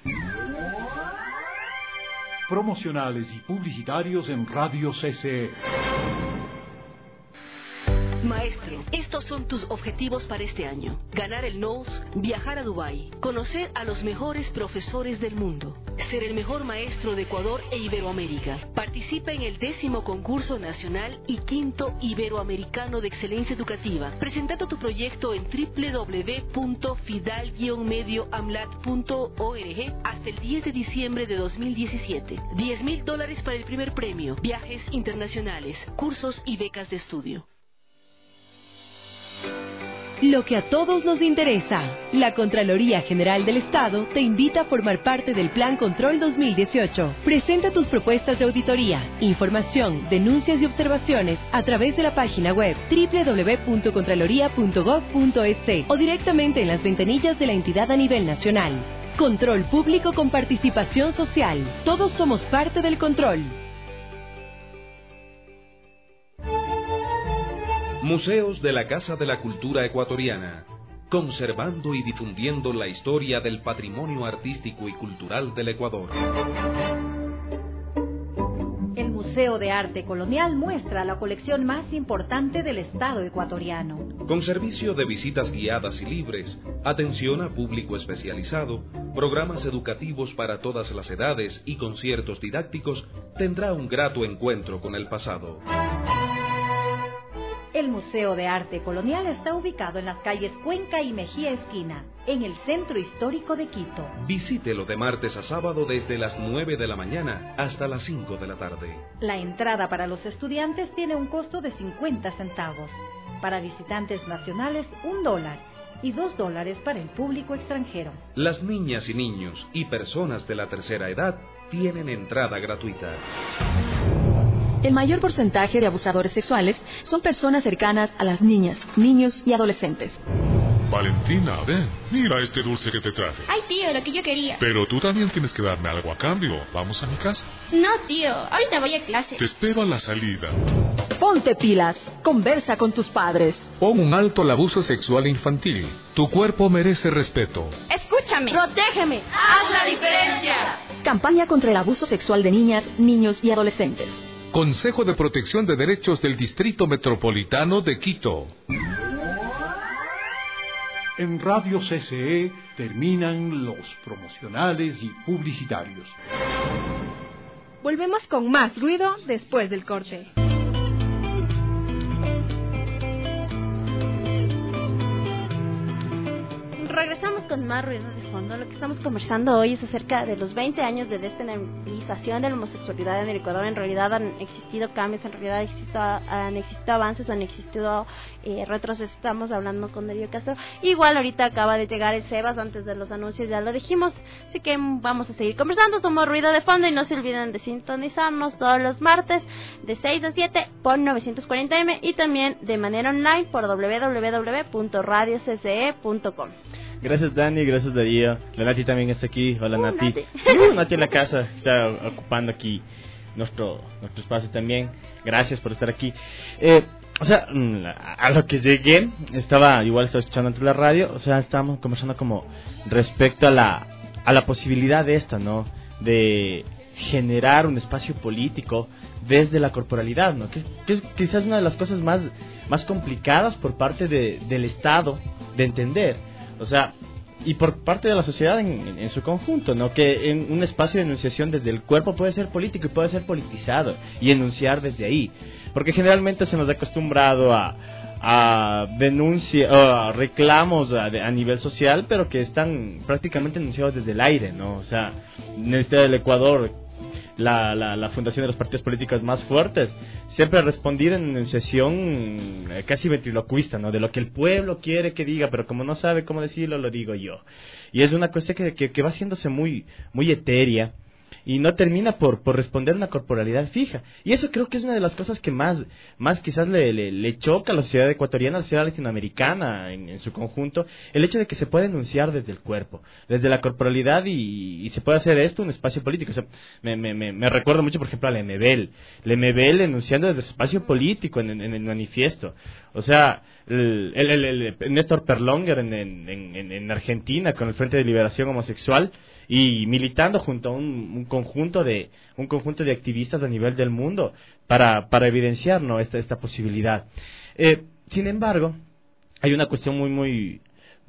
Promocionales y publicitarios en Radio C C E. Maestro, estos son tus objetivos para este año? Ganar el N O S, viajar a Dubái, conocer a los mejores profesores del mundo, ser el mejor maestro de Ecuador e Iberoamérica. Participa en el décimo concurso nacional y quinto iberoamericano de excelencia educativa. Presentando tu proyecto en w w w punto fidal guion medio amlat punto org hasta el diez de diciembre de dos mil diecisiete. diez mil dólares para el primer premio, viajes internacionales, cursos y becas de estudio. Lo que a todos nos interesa. La Contraloría General del Estado te invita a formar parte del Plan Control dos mil dieciocho. Presenta tus propuestas de auditoría, información, denuncias y observaciones a través de la página web w w w punto contraloría punto gov punto es o directamente en las ventanillas de la entidad a nivel nacional. Control público con participación social. Todos somos parte del control. Museos de la Casa de la Cultura Ecuatoriana, conservando y difundiendo la historia del patrimonio artístico y cultural del Ecuador. El Museo de Arte Colonial muestra la colección más importante del Estado ecuatoriano. Con servicio de visitas guiadas y libres, atención a público especializado, programas educativos para todas las edades y conciertos didácticos, tendrá un grato encuentro con el pasado. El Museo de Arte Colonial está ubicado en las calles Cuenca y Mejía Esquina, en el centro histórico de Quito. Visítelo de martes a sábado desde las nueve de la mañana hasta las cinco de la tarde. La entrada para los estudiantes tiene un costo de cincuenta centavos. Para visitantes nacionales, un dólar. Y dos dólares para el público extranjero. Las niñas y niños y personas de la tercera edad tienen entrada gratuita. El mayor porcentaje de abusadores sexuales son personas cercanas a las niñas, niños y adolescentes. Valentina, ven, mira este dulce que te traje. Ay, tío, lo que yo quería. Pero tú también tienes que darme algo a cambio. ¿Vamos a mi casa? No, tío, ahorita voy a clase. Te espero a la salida. Ponte pilas, conversa con tus padres. Pon un alto al abuso sexual infantil. Tu cuerpo merece respeto. Escúchame. Protégeme. Haz la diferencia. Campaña contra el abuso sexual de niñas, niños y adolescentes. Consejo de Protección de Derechos del Distrito Metropolitano de Quito. En Radio C C E terminan los promocionales y publicitarios. Volvemos con más ruido después del corte. Regresamos con más ruido de fondo. Lo que estamos conversando hoy es acerca de los veinte años de despenalización de la homosexualidad en el Ecuador. En realidad han existido cambios, en realidad existido, han existido avances o han existido eh, retrocesos. Estamos hablando con Darío Castro. Igual ahorita acaba de llegar el Sebas antes de los anuncios, ya lo dijimos. Así que vamos a seguir conversando. Somos Ruido de Fondo y no se olviden de sintonizarnos todos los martes de seis a siete por novecientos cuarenta eme y también de manera online por w w w punto radio c c e punto com. Gracias Dani, gracias Darío. La Nati también está aquí. Hola uh, Nati. Nati. Sí, Nati en la casa está ocupando aquí nuestro nuestro espacio también. Gracias por estar aquí. Eh, o sea, a lo que llegué, estaba igual estaba escuchando antes la radio, o sea, estábamos conversando como respecto a la a la posibilidad de esta, ¿no? De generar un espacio político desde la corporalidad, ¿no? Que, que es quizás una de las cosas más más complicadas por parte de, del Estado de entender. O sea, y por parte de la sociedad en, en, en su conjunto, ¿no? Que en un espacio de enunciación desde el cuerpo puede ser político y puede ser politizado y enunciar desde ahí, porque generalmente se nos ha acostumbrado a a denuncia, a reclamos a, a nivel social, pero que están prácticamente enunciados desde el aire, ¿no? O sea, en el estado del Ecuador, la, la, la fundación de los partidos políticos más fuertes siempre ha respondido en enunciación casi ventriloquista, ¿no? De lo que el pueblo quiere que diga, pero como no sabe cómo decirlo, lo digo yo. Y es una cuestión que, que, que va haciéndose muy, muy etérea y no termina por, por responder una corporalidad fija. Y eso creo que es una de las cosas que más, más quizás le, le, le choca a la sociedad ecuatoriana, a la sociedad latinoamericana en, en su conjunto, el hecho de que se puede enunciar desde el cuerpo, desde la corporalidad y, y se puede hacer esto un espacio político. O sea, me, me, me, me recuerdo mucho, por ejemplo, a Lemebel. Lemebel enunciando desde su espacio político en, en, en el manifiesto. O sea, el, el, el, el Néstor Perlonger en, en, en, en Argentina con el Frente de Liberación Homosexual, y militando junto a un, un conjunto de un conjunto de activistas a nivel del mundo para para evidenciar, ¿no? esta esta posibilidad. Eh, sin embargo, hay una cuestión muy, muy,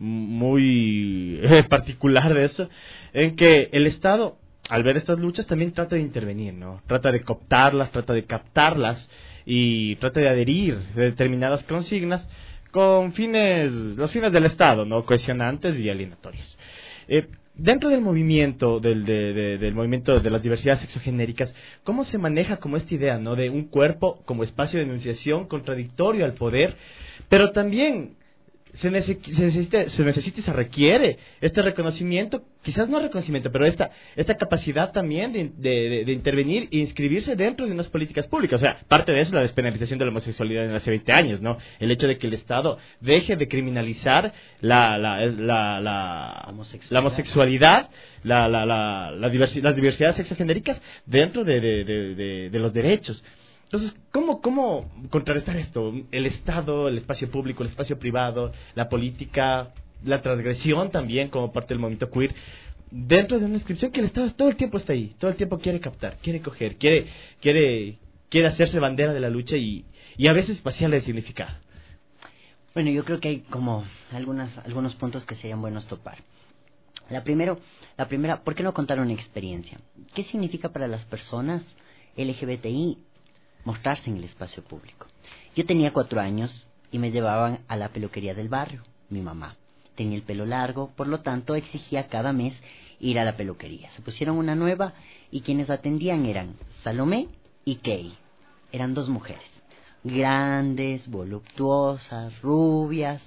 muy particular de eso, en que el Estado, al ver estas luchas, también trata de intervenir, ¿no? Trata de cooptarlas, trata de captarlas y trata de adherir de determinadas consignas con fines, los fines del Estado, ¿no? Cohesionantes y alienatorios. Eh, dentro del movimiento, del, de, de, del movimiento de las diversidades sexogenéricas, ¿cómo se maneja como esta idea, ¿no? De un cuerpo como espacio de enunciación contradictorio al poder, pero también se, neces- se, necesita, se necesita y se requiere este reconocimiento, quizás no reconocimiento, pero esta esta capacidad también de, de, de, de intervenir e inscribirse dentro de unas políticas públicas? O sea, parte de eso es la despenalización de la homosexualidad en hace veinte años, ¿no? El hecho de que el Estado deje de criminalizar la la la, la, homosexualidad. la homosexualidad, la, la, la, la diversi- las diversidades sexogenéricas dentro de, de, de, de, de los derechos. Entonces, ¿cómo, ¿cómo contrarrestar esto? El Estado, el espacio público, el espacio privado, la política, la transgresión también como parte del movimiento queer, dentro de una inscripción que el Estado todo el tiempo está ahí, todo el tiempo quiere captar, quiere coger, quiere quiere quiere hacerse bandera de la lucha y, y a veces vaciarla de significado. Bueno, yo creo que hay como algunas algunos puntos que serían buenos topar. La primero, la primera, ¿por qué no contar una experiencia? ¿Qué significa para las personas L G B T I mostrarse en el espacio público? Yo tenía cuatro años y me llevaban a la peluquería del barrio. Mi mamá tenía el pelo largo, por lo tanto exigía cada mes ir a la peluquería. Se pusieron una nueva y quienes atendían eran Salomé y Kay. Eran dos mujeres, grandes, voluptuosas, rubias.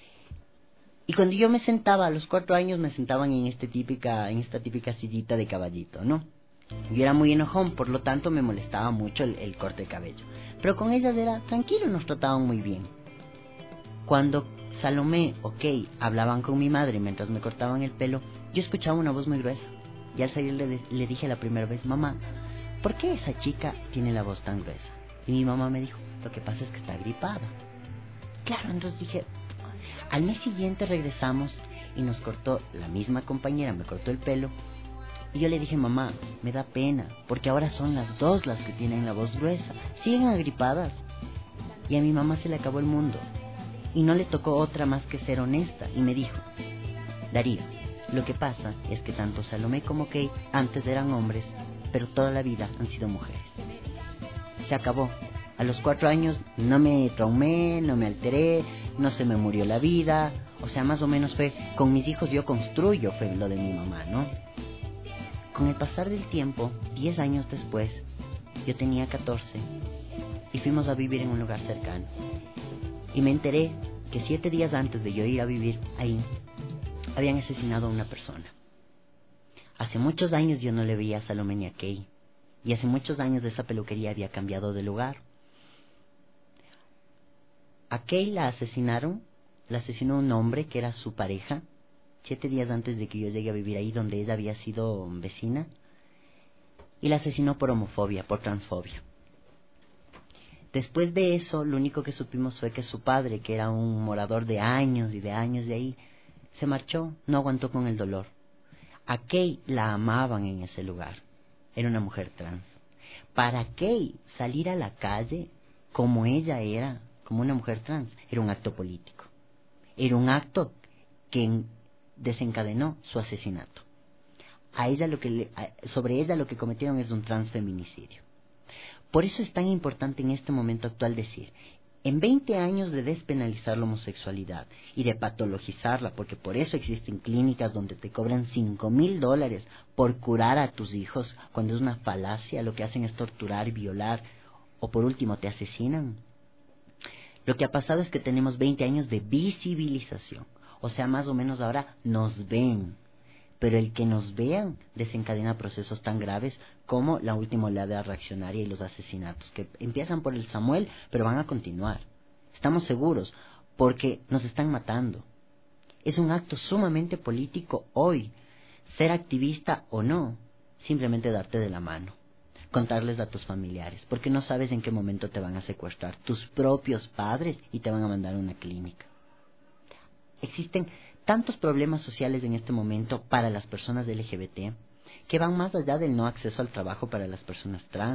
Y cuando yo me sentaba, a los cuatro años me sentaban en, este típica, en esta típica sillita de caballito, ¿no? Yo era muy enojón, por lo tanto me molestaba mucho el, el corte de cabello. Pero con ellas era tranquilo, nos trataban muy bien. Cuando Salomé o Kay hablaban con mi madre mientras me cortaban el pelo, yo escuchaba una voz muy gruesa. Y al salir le, le dije la primera vez, mamá, ¿por qué esa chica tiene la voz tan gruesa? Y mi mamá me dijo, lo que pasa es que está gripada. Claro, entonces dije, al mes siguiente regresamos y nos cortó la misma compañera, me cortó el pelo. Y yo le dije, mamá, me da pena, porque ahora son las dos las que tienen la voz gruesa. Siguen agripadas. Y a mi mamá se le acabó el mundo. Y no le tocó otra más que ser honesta. Y me dijo, Darío, lo que pasa es que tanto Salomé como Kay antes eran hombres, pero toda la vida han sido mujeres. Se acabó. A los cuatro años no me traumé, no me alteré, no se me murió la vida. O sea, más o menos fue, con mis hijos yo construyo, fue lo de mi mamá, ¿no? Con el pasar del tiempo, diez años después, yo tenía catorce y fuimos a vivir en un lugar cercano. Y me enteré que siete días antes de yo ir a vivir ahí, habían asesinado a una persona. Hace muchos años yo no le veía a Salomé ni a Kay, y hace muchos años de esa peluquería había cambiado de lugar. A Kay la asesinaron, la asesinó un hombre que era su pareja, siete días antes de que yo llegue a vivir ahí, donde ella había sido vecina, y la asesinó por homofobia, por transfobia. Después de eso, lo único que supimos fue que su padre, que era un morador de años y de años de ahí, se marchó, no aguantó con el dolor. A Kay la amaban en ese lugar, era una mujer trans. Para Kay, salir a la calle como ella era, como una mujer trans, era un acto político. Era un acto que desencadenó su asesinato. A ella lo que le, a, sobre ella lo que cometieron es un transfeminicidio. Por eso es tan importante en este momento actual decir, en veinte años de despenalizar la homosexualidad y de patologizarla, porque por eso existen clínicas donde te cobran cinco mil dólares por curar a tus hijos, cuando es una falacia, lo que hacen es torturar, violar, o por último te asesinan. Lo que ha pasado es que tenemos veinte años de visibilización. O sea, más o menos ahora nos ven, pero el que nos vean desencadena procesos tan graves como la última oleada reaccionaria y los asesinatos, que empiezan por el Samuel, pero van a continuar. Estamos seguros, porque nos están matando. Es un acto sumamente político hoy, ser activista o no, simplemente darte de la mano, contarles a tus familiares, porque no sabes en qué momento te van a secuestrar tus propios padres y te van a mandar a una clínica. Existen tantos problemas sociales en este momento para las personas L G B T que van más allá del no acceso al trabajo para las personas trans.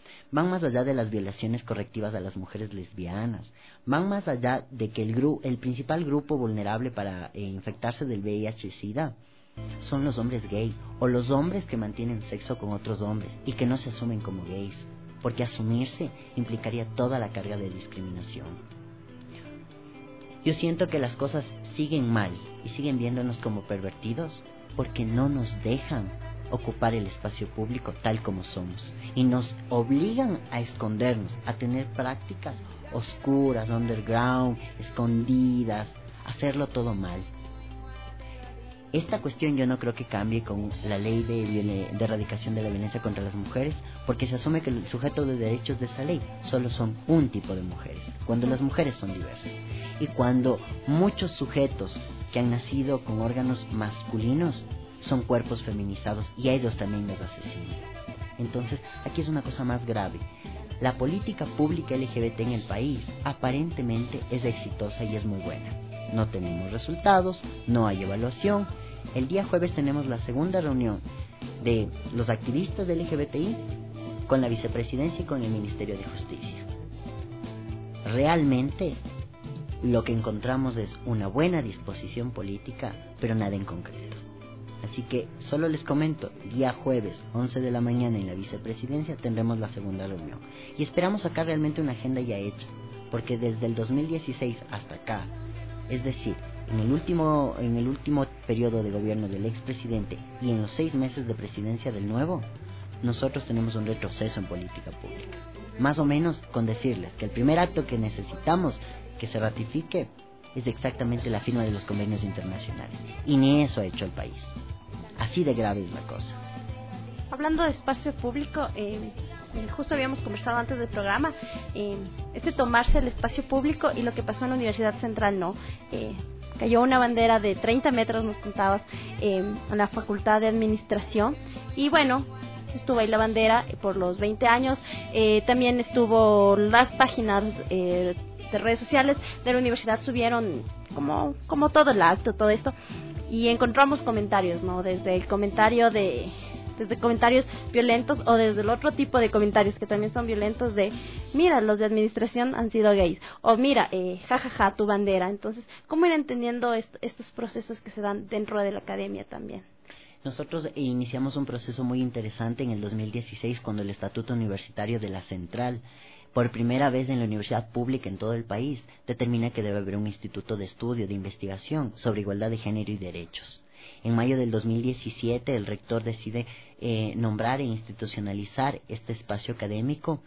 van más allá de las violaciones correctivas a las mujeres lesbianas, van más allá de que el, gru el principal grupo vulnerable para eh, infectarse del V I H-Sida son los hombres gay o los hombres que mantienen sexo con otros hombres y que no se asumen como gays, porque asumirse implicaría toda la carga de discriminación. Yo siento que las cosas siguen mal y siguen viéndonos como pervertidos porque no nos dejan ocupar el espacio público tal como somos y nos obligan a escondernos, a tener prácticas oscuras, underground, escondidas, hacerlo todo mal. Esta cuestión yo no creo que cambie con la ley de, de erradicación de la violencia contra las mujeres, porque se asume que el sujeto de derechos de esa ley solo son un tipo de mujeres, cuando las mujeres son diversas. Y cuando muchos sujetos que han nacido con órganos masculinos son cuerpos feminizados y a ellos también los asesinan. Entonces, aquí es una cosa más grave. La política pública L G B T en el país aparentemente es exitosa y es muy buena. No tenemos resultados, no hay evaluación. El día jueves tenemos la segunda reunión de los activistas del L G B T I con la vicepresidencia y con el Ministerio de Justicia. Realmente lo que encontramos es una buena disposición política, pero nada en concreto. Así que solo les comento, día jueves, once de la mañana en la vicepresidencia tendremos la segunda reunión. Y esperamos sacar realmente una agenda ya hecha, porque desde el dos mil dieciséis hasta acá, es decir, en el último en el último periodo de gobierno del expresidente y en los seis meses de presidencia del nuevo, nosotros tenemos un retroceso en política pública. Más o menos con decirles que el primer acto que necesitamos que se ratifique es exactamente la firma de los convenios internacionales. Y ni eso ha hecho el país. Así de grave es la cosa. Hablando de espacio público, eh, justo habíamos conversado antes del programa, eh, este tomarse el espacio público y lo que pasó en la Universidad Central, ¿no? Eh, cayó una bandera de treinta metros, nos contabas, eh, en la Facultad de Administración. Y bueno, estuvo ahí la bandera por los veinte años. Eh, también estuvo las páginas eh, de redes sociales de la universidad, subieron como, como todo el acto, todo esto. Y encontramos comentarios, ¿no? Desde el comentario de... desde comentarios violentos o desde el otro tipo de comentarios que también son violentos de, mira, los de administración han sido gays, o mira, eh, jajaja, ja, ja, tu bandera. Entonces, ¿cómo ir entendiendo est estos procesos que se dan dentro de la academia también? Nosotros iniciamos un proceso muy interesante en el dos mil dieciséis cuando el Estatuto Universitario de la Central, por primera vez en la universidad pública en todo el país, determina que debe haber un instituto de estudio, de investigación sobre igualdad de género y derechos. En mayo del dos mil diecisiete el rector decide eh, nombrar e institucionalizar este espacio académico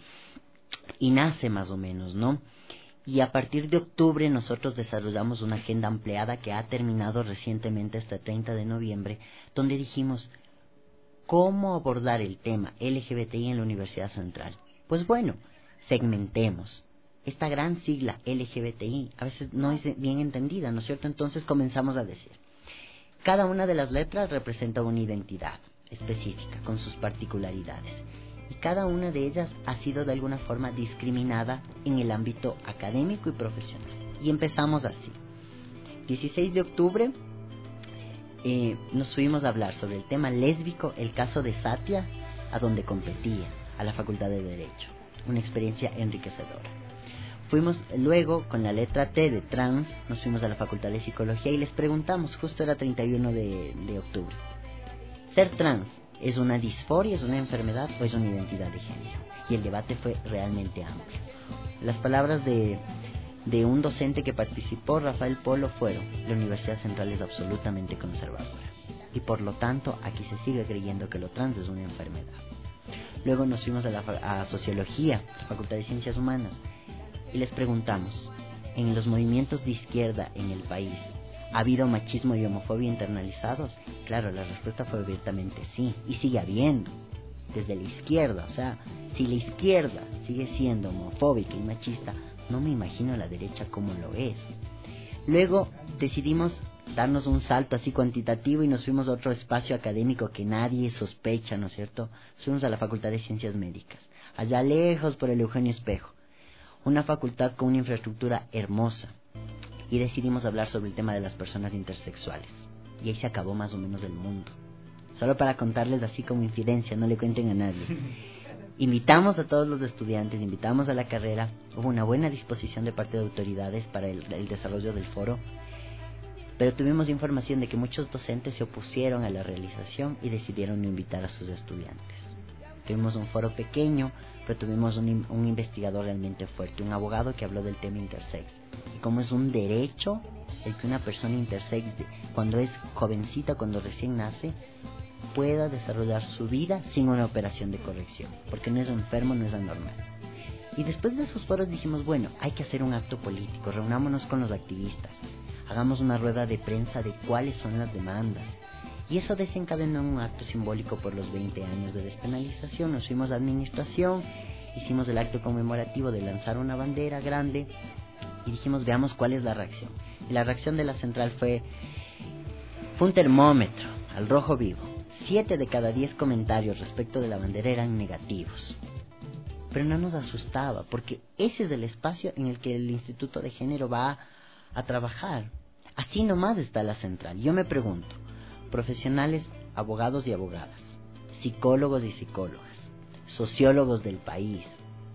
y nace más o menos, ¿no? Y a partir de octubre nosotros desarrollamos una agenda ampliada que ha terminado recientemente hasta el treinta de noviembre, donde dijimos, ¿cómo abordar el tema L G B T I en la Universidad Central? Pues bueno, segmentemos. Esta gran sigla L G B T I a veces no es bien entendida, ¿no es cierto? Entonces comenzamos a decir, cada una de las letras representa una identidad específica, con sus particularidades. Y cada una de ellas ha sido de alguna forma discriminada en el ámbito académico y profesional. Y empezamos así. dieciséis de octubre eh, nos fuimos a hablar sobre el tema lésbico, el caso de Satia, a donde competía, a la Facultad de Derecho. Una experiencia enriquecedora. Fuimos luego con la letra T de trans, nos fuimos a la Facultad de Psicología y les preguntamos, justo era treinta y uno de, de octubre, ¿ser trans es una disforia, es una enfermedad o es una identidad de género? Y el debate fue realmente amplio. Las palabras de, de un docente que participó, Rafael Polo, fueron, la Universidad Central es absolutamente conservadora y por lo tanto aquí se sigue creyendo que lo trans es una enfermedad. Luego nos fuimos a la a Sociología, la Facultad de Ciencias Humanas, y les preguntamos, ¿en los movimientos de izquierda en el país ha habido machismo y homofobia internalizados? Claro, la respuesta fue abiertamente sí, y sigue habiendo, desde la izquierda. O sea, si la izquierda sigue siendo homofóbica y machista, no me imagino la derecha cómo lo es. Luego decidimos darnos un salto así cuantitativo y nos fuimos a otro espacio académico que nadie sospecha, ¿no es cierto? Fuimos a la Facultad de Ciencias Médicas, allá lejos por el Eugenio Espejo, una facultad con una infraestructura hermosa, y decidimos hablar sobre el tema de las personas intersexuales, y ahí se acabó más o menos el mundo. Solo para contarles así como infidencia, no le cuenten a nadie. Invitamos a todos los estudiantes, invitamos a la carrera, hubo una buena disposición de parte de autoridades para el, el desarrollo del foro, pero tuvimos información de que muchos docentes se opusieron a la realización y decidieron no invitar a sus estudiantes. Tuvimos un foro pequeño, pero tuvimos un, un investigador realmente fuerte, un abogado que habló del tema intersex. Y como es un derecho el que una persona intersex, cuando es jovencita, cuando recién nace, pueda desarrollar su vida sin una operación de corrección, porque no es enfermo, no es anormal. Y después de esos foros dijimos, bueno, hay que hacer un acto político, reunámonos con los activistas, hagamos una rueda de prensa de cuáles son las demandas. Y eso desencadenó un acto simbólico por los veinte años de despenalización. Nos fuimos a administración, hicimos el acto conmemorativo de lanzar una bandera grande y dijimos, veamos cuál es la reacción. Y la reacción de la central fue, fue un termómetro al rojo vivo. Siete de cada diez comentarios respecto de la bandera eran negativos. Pero no nos asustaba, porque ese es el espacio en el que el Instituto de Género va a, a trabajar. Así nomás está la central. Yo me pregunto, profesionales, abogados y abogadas, psicólogos y psicólogas, sociólogos del país,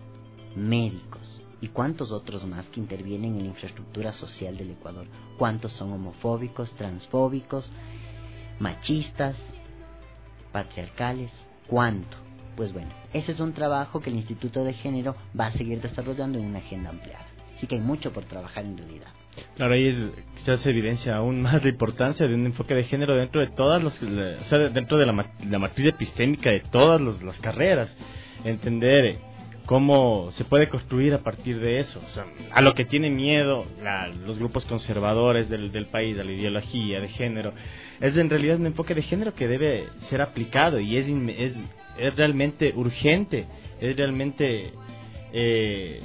médicos y cuántos otros más que intervienen en la infraestructura social del Ecuador. ¿Cuántos son homofóbicos, transfóbicos, machistas, patriarcales? ¿Cuánto? Pues bueno, ese es un trabajo que el Instituto de Género va a seguir desarrollando en una agenda ampliada. Así que hay mucho por trabajar en realidad. Claro, ahí es, quizás se evidencia aún más la importancia de un enfoque de género dentro de todas las, o sea, dentro de la, la matriz epistémica de todas los, las carreras. Entender cómo se puede construir a partir de eso. O sea, a lo que tiene miedo la, los grupos conservadores del, del país, a la ideología de género, es en realidad un enfoque de género que debe ser aplicado y es, es, es realmente urgente, es realmente... Eh,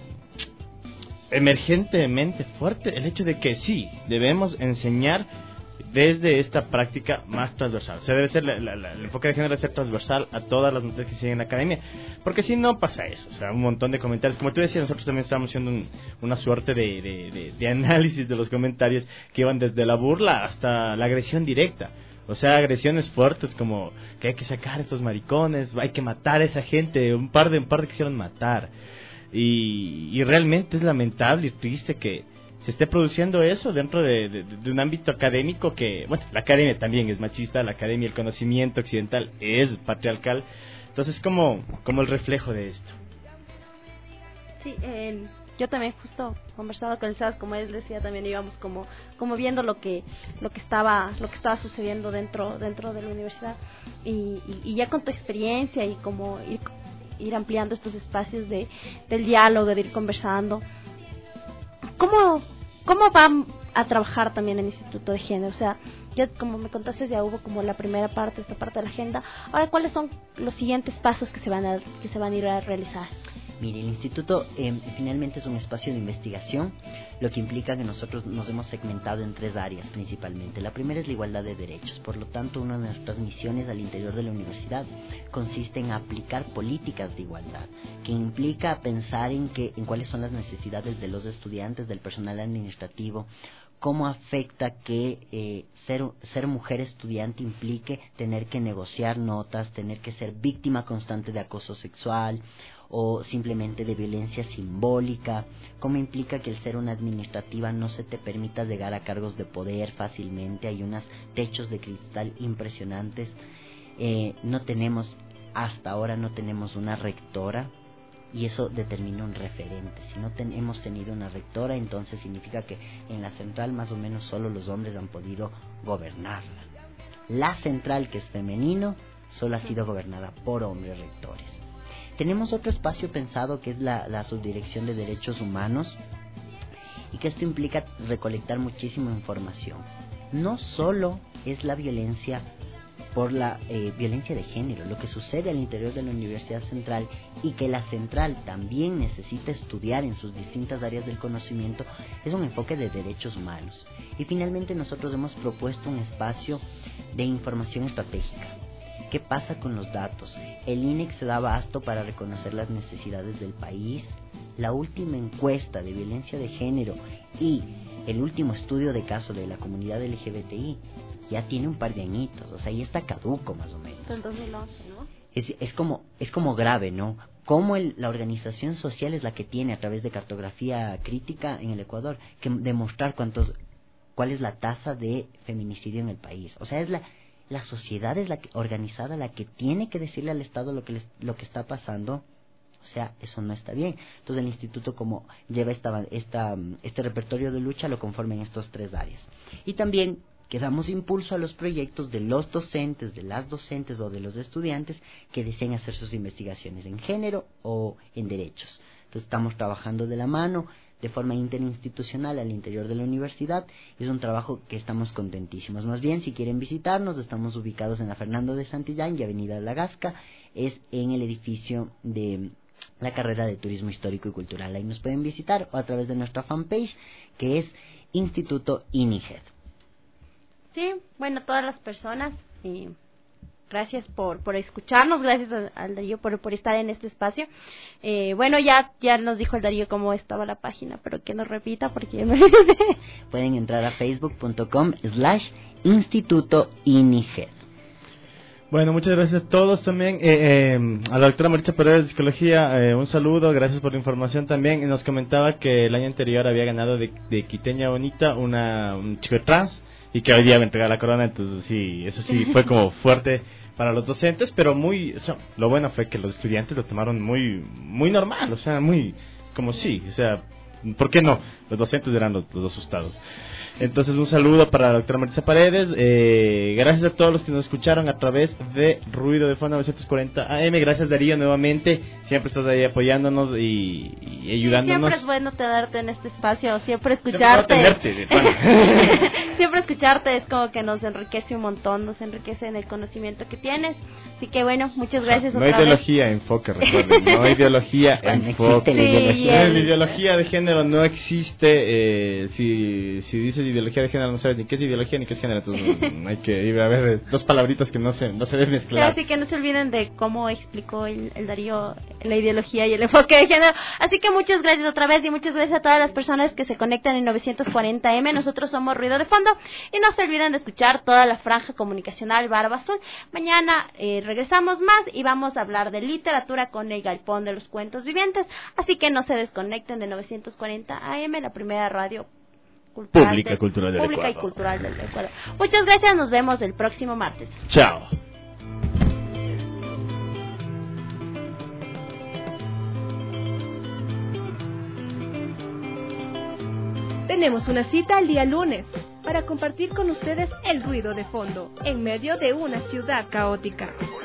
emergentemente fuerte el hecho de que sí, debemos enseñar desde esta práctica más transversal. O sea, debe ser la, la, la, el enfoque de género debe ser transversal a todas las materias que siguen en la academia, porque si no pasa eso. O sea, un montón de comentarios, como tú decías, nosotros también estábamos haciendo un, una suerte de, de, de, de análisis de los comentarios que iban desde la burla hasta la agresión directa. O sea, agresiones fuertes como que hay que sacar a estos maricones, hay que matar a esa gente, un par de un par de quisieron matar. Y, y realmente es lamentable y triste que se esté produciendo eso dentro de, de, de un ámbito académico que, bueno, la academia también es machista, la academia, el conocimiento occidental es patriarcal, entonces como, como el reflejo de esto. Sí, eh, yo también justo conversaba con el Sebas, como él decía, también íbamos como, como viendo lo que, lo que estaba, lo que estaba sucediendo dentro, dentro de la universidad y, y, y ya con tu experiencia y como ir ir ampliando estos espacios de del diálogo, de ir conversando. ¿Cómo, cómo van a trabajar también en el Instituto de Género? O sea, ya como me contaste, ya hubo como la primera parte, esta parte de la agenda. Ahora, ¿cuáles son los siguientes pasos que se van a, que se van a ir a realizar? Mire, el instituto eh, finalmente es un espacio de investigación, lo que implica que nosotros nos hemos segmentado en tres áreas principalmente. La primera es la igualdad de derechos, por lo tanto una de nuestras misiones al interior de la universidad consiste en aplicar políticas de igualdad, que implica pensar en, que, en cuáles son las necesidades de los estudiantes, del personal administrativo, cómo afecta que eh, ser, ser mujer estudiante implique tener que negociar notas, tener que ser víctima constante de acoso sexual o simplemente de violencia simbólica, cómo implica que el ser una administrativa no se te permita llegar a cargos de poder fácilmente, hay unos techos de cristal impresionantes, eh, no tenemos, hasta ahora no tenemos una rectora, y eso determina un referente. Si no ten, hemos tenido una rectora, entonces significa que en la central más o menos solo los hombres han podido gobernarla. La central, que es femenino, solo ha sido gobernada por hombres rectores. Tenemos otro espacio pensado que es la, la subdirección de derechos humanos, y que esto implica recolectar muchísima información. No solo es la violencia por la eh, violencia de género, lo que sucede al interior de la Universidad Central, y que la Central también necesita estudiar en sus distintas áreas del conocimiento, es un enfoque de derechos humanos. Y finalmente nosotros hemos propuesto un espacio de información estratégica. ¿Qué pasa con los datos? El I N E C se da abasto para reconocer las necesidades del país. La última encuesta de violencia de género y el último estudio de caso de la comunidad L G B T I ya tiene un par de añitos, o sea, ya está caduco más o menos. En dos mil once, ¿no? Es, es como es como grave, ¿no? Cómo el, la organización social es la que tiene a través de cartografía crítica en el Ecuador que demostrar cuántos cuál es la tasa de feminicidio en el país. O sea, es la la sociedad es la que, organizada la que tiene que decirle al Estado lo que les, lo que está pasando. O sea, eso no está bien. Entonces el instituto, como lleva esta, esta este repertorio de lucha, lo conforma en estas tres áreas. Y también que damos impulso a los proyectos de los docentes, de las docentes o de los estudiantes que deseen hacer sus investigaciones en género o en derechos. Entonces estamos trabajando de la mano, de forma interinstitucional al interior de la universidad. Es un trabajo que estamos contentísimos. Más bien, si quieren visitarnos, estamos ubicados en la Fernando de Santillán y Avenida de la Gasca, es en el edificio de la carrera de Turismo Histórico y Cultural. Ahí nos pueden visitar o a través de nuestra fanpage, que es Instituto INIGED. Sí, bueno, todas las personas, y gracias por por escucharnos, gracias al Darío por por estar en este espacio. Eh, bueno, ya ya nos dijo el Darío cómo estaba la página, pero que nos repita porque ya me olvidé. Pueden entrar a facebook punto com slash Instituto INIGED. Bueno, muchas gracias a todos también. Eh, eh, a la doctora Maritza Paredes de Psicología, eh, un saludo, gracias por la información también. Nos comentaba que el año anterior había ganado de, de Quiteña Bonita una un chico trans y que hoy día va a entregar la corona, entonces sí, eso sí fue como fuerte para los docentes, pero muy, o sea, lo bueno fue que los estudiantes lo tomaron muy muy normal, o sea, muy como sí, o sea, ¿por qué no? Los docentes eran los, los asustados. Entonces un saludo para la doctora Maritza Paredes, eh, gracias a todos los que nos escucharon a través de Ruido de Fondo novecientos cuarenta A M, gracias Darío nuevamente, siempre estás ahí apoyándonos y, y ayudándonos. Siempre es bueno tenerte en este espacio, siempre escucharte. Siempre, tenerte, siempre escucharte es como que nos enriquece un montón, nos enriquece en el conocimiento que tienes. Así que bueno, muchas gracias. No otra hay ideología, vez. enfoque, recuerden, no hay ideología, enfoque. No existe la ideología. Sí, la ideología de género no existe, eh, si, si dices ideología de género no sabes ni qué es ideología ni qué es género, entonces hay que ir a ver dos palabritas que no se, no se deben mezclar. Sí, así que no se olviden de cómo explicó el, el Darío la ideología y el enfoque de género. Así que muchas gracias otra vez y muchas gracias a todas las personas que se conectan en novecientos cuarenta A M. Nosotros somos Ruido de Fondo y no se olviden de escuchar toda la franja comunicacional Barba Azul. Mañana eh, regresamos más y vamos a hablar de literatura con el Galpón de los Cuentos Vivientes. Así que no se desconecten de novecientos cuarenta A M, la primera radio cultural pública, del, cultural del pública Ecuador. y cultural del Ecuador. Muchas gracias, nos vemos el próximo martes. Chao. Tenemos una cita el día lunes para compartir con ustedes el ruido de fondo en medio de una ciudad caótica.